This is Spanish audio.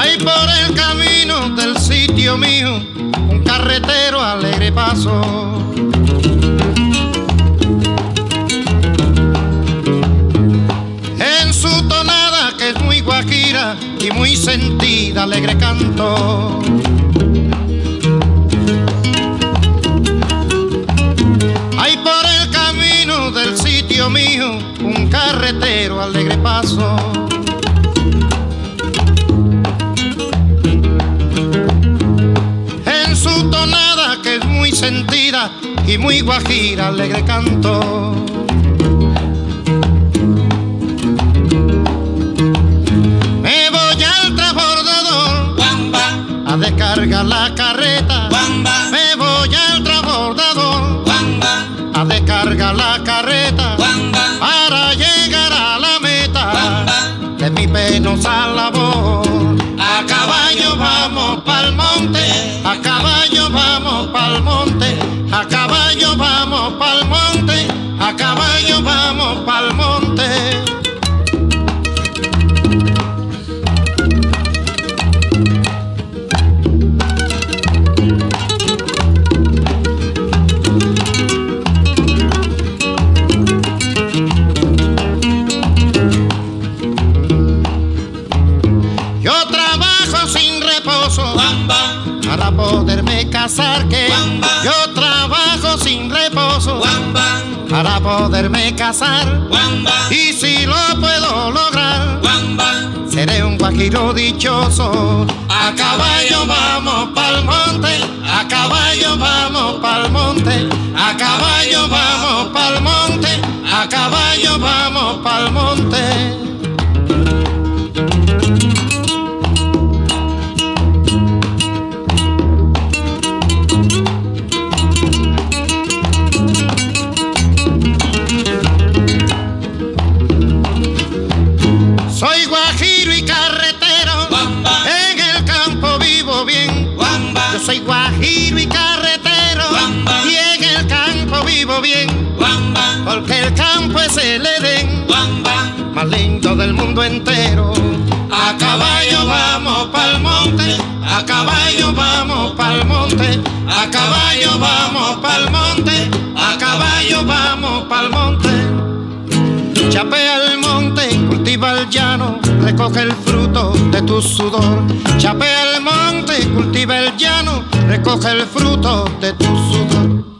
Hay por el camino del sitio mío un carretero alegre paso. En su tonada que es muy guajira y muy sentida, alegre canto. Hay por el camino del sitio mío un carretero alegre paso. En su tonada que es muy sentida y muy guajira, alegre canto. Me voy al transbordador a descargar la carreta. Me voy al transbordador a descargar la carreta para llegar a la meta de mi penosa labor. A caballo vamos pa'l monte, a caballo vamos pa'l monte, a caballo vamos pa'l monte, a caballo vamos pa'l monte. Para poderme casar, que yo trabajo sin reposo para poderme casar, y si lo puedo lograr seré un guajiro dichoso. A caballo vamos pa'l monte, a caballo vamos pa'l monte, a caballo vamos pa'l monte, a caballo vamos pa'l monte. Soy guajiro y carretero, en el campo vivo bien. Yo soy guajiro y carretero, y en el campo vivo bien. Porque el campo es el Edén más lindo del mundo entero. A caballo vamos pa'l monte, a caballo vamos pa'l monte, a caballo vamos pa'l monte, a caballo vamos pa'l monte. Chapea el monte, cultiva el llano, recoge el fruto de tu sudor. Chapea el monte, cultiva el llano, recoge el fruto de tu sudor.